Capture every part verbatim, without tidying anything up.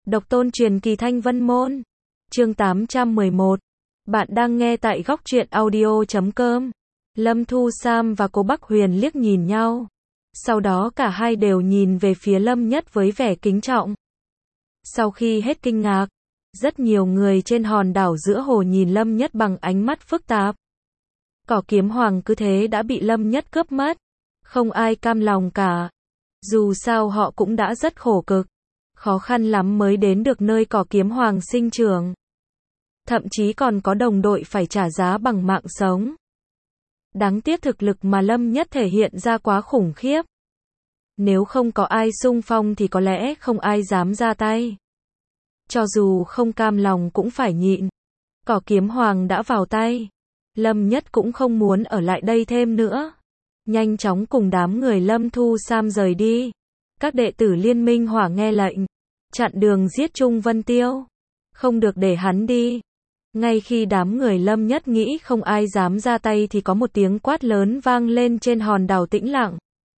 Độc tôn truyền kỳ Thanh Vân Môn. Chương tám trăm mười một. Bạn đang nghe tại góc truyện audio chấm com. Lâm Thu Sam và Cố Bắc Huyền liếc nhìn nhau. Sau đó cả hai đều nhìn về phía Lâm Nhất với vẻ kính trọng. Sau khi hết kinh ngạc, rất nhiều người trên hòn đảo giữa hồ nhìn Lâm Nhất bằng ánh mắt phức tạp. Cỏ kiếm hoàng cứ thế đã bị Lâm Nhất cướp mất. Không ai cam lòng cả. Dù sao họ cũng đã rất khổ cực. Khó khăn lắm mới đến được nơi cỏ kiếm hoàng sinh trưởng. Thậm chí còn có đồng đội phải trả giá bằng mạng sống. Đáng tiếc thực lực mà Lâm Nhất thể hiện ra quá khủng khiếp. Nếu không có ai xung phong thì có lẽ không ai dám ra tay. Cho dù không cam lòng cũng phải nhịn. Cỏ kiếm hoàng đã vào tay. Lâm Nhất cũng không muốn ở lại đây thêm nữa. Nhanh chóng cùng đám người Lâm Thu Sam rời đi. Các đệ tử Liên Minh Hỏa nghe lệnh. Chặn đường giết Trung Vân Tiêu. Không được để hắn đi. Ngay khi đám người Lâm Nhất nghĩ không ai dám ra tay thì có một tiếng quát lớn vang lên trên hòn đảo tĩnh lặng.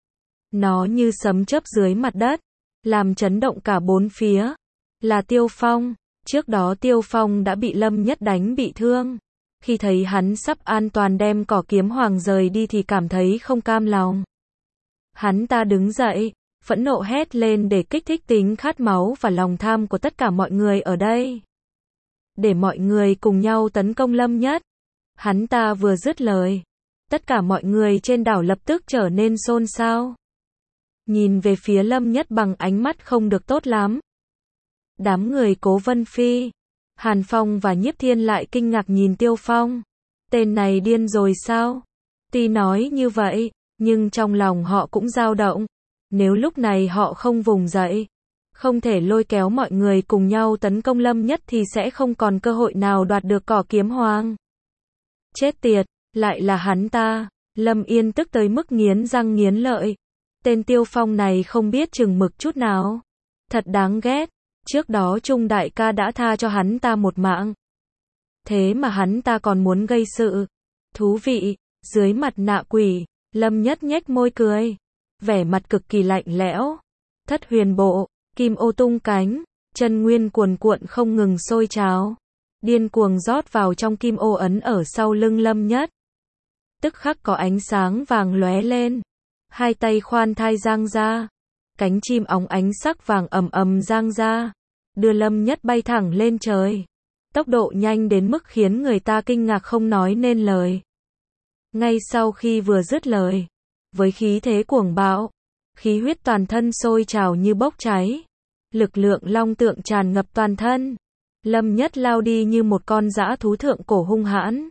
Nó như sấm chớp dưới mặt đất, làm chấn động cả bốn phía. Là Tiêu Phong. Trước đó Tiêu Phong đã bị Lâm Nhất đánh bị thương. Khi thấy hắn sắp an toàn đem cỏ kiếm hoàng rời đi thì cảm thấy không cam lòng. Hắn ta đứng dậy, phẫn nộ hét lên để kích thích tính khát máu và lòng tham của tất cả mọi người ở đây. Để mọi người cùng nhau tấn công Lâm Nhất. Hắn ta vừa dứt lời. Tất cả mọi người trên đảo lập tức trở nên xôn xao. Nhìn về phía Lâm Nhất bằng ánh mắt không được tốt lắm. Đám người Cố Vân Phi, Hàn Phong và Nhiếp Thiên lại kinh ngạc nhìn Tiêu Phong. Tên này điên rồi sao? Tuy nói như vậy, nhưng trong lòng họ cũng dao động. Nếu lúc này họ không vùng dậy, không thể lôi kéo mọi người cùng nhau tấn công Lâm Nhất thì sẽ không còn cơ hội nào đoạt được cỏ kiếm hoàng. Chết tiệt, lại là hắn ta. Lâm Yên tức tới mức nghiến răng nghiến lợi. Tên Tiêu Phong này không biết chừng mực chút nào. Thật đáng ghét. Trước đó Trung đại ca đã tha cho hắn ta một mạng. Thế mà hắn ta còn muốn gây sự. Thú vị. Dưới mặt nạ quỷ, Lâm Nhất nhếch môi cười. Vẻ mặt cực kỳ lạnh lẽo. Thất huyền bộ, kim ô tung cánh, chân nguyên cuồn cuộn không ngừng sôi trào. Điên cuồng rót vào trong kim ô ấn ở sau lưng Lâm Nhất. Tức khắc có ánh sáng vàng lóe lên. Hai tay khoan thai giang ra. Cánh chim óng ánh sắc vàng ầm ầm giang ra. Đưa Lâm Nhất bay thẳng lên trời. Tốc độ nhanh đến mức khiến người ta kinh ngạc không nói nên lời. Ngay sau khi vừa dứt lời, với khí thế cuồng bạo, khí huyết toàn thân sôi trào như bốc cháy. Lực lượng long tượng tràn ngập toàn thân. Lâm Nhất lao đi như một con dã thú thượng cổ hung hãn.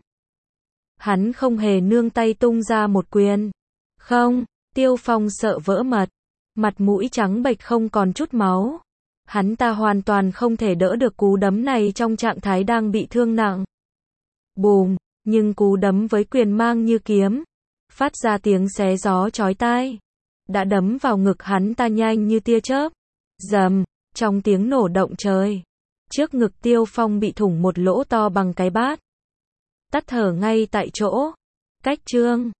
Hắn không hề nương tay tung ra một quyền. Không, Tiêu Phong sợ vỡ mật. Mặt mũi trắng bệch không còn chút máu. Hắn ta hoàn toàn không thể đỡ được cú đấm này trong trạng thái đang bị thương nặng. Bùm, nhưng cú đấm với quyền mang như kiếm. Phát ra tiếng xé gió chói tai. Đã đấm vào ngực hắn ta nhanh như tia chớp. Rầm, trong tiếng nổ động trời. Trước ngực Tiêu Phong bị thủng một lỗ to bằng cái bát. Tắt thở ngay tại chỗ. Cách chương.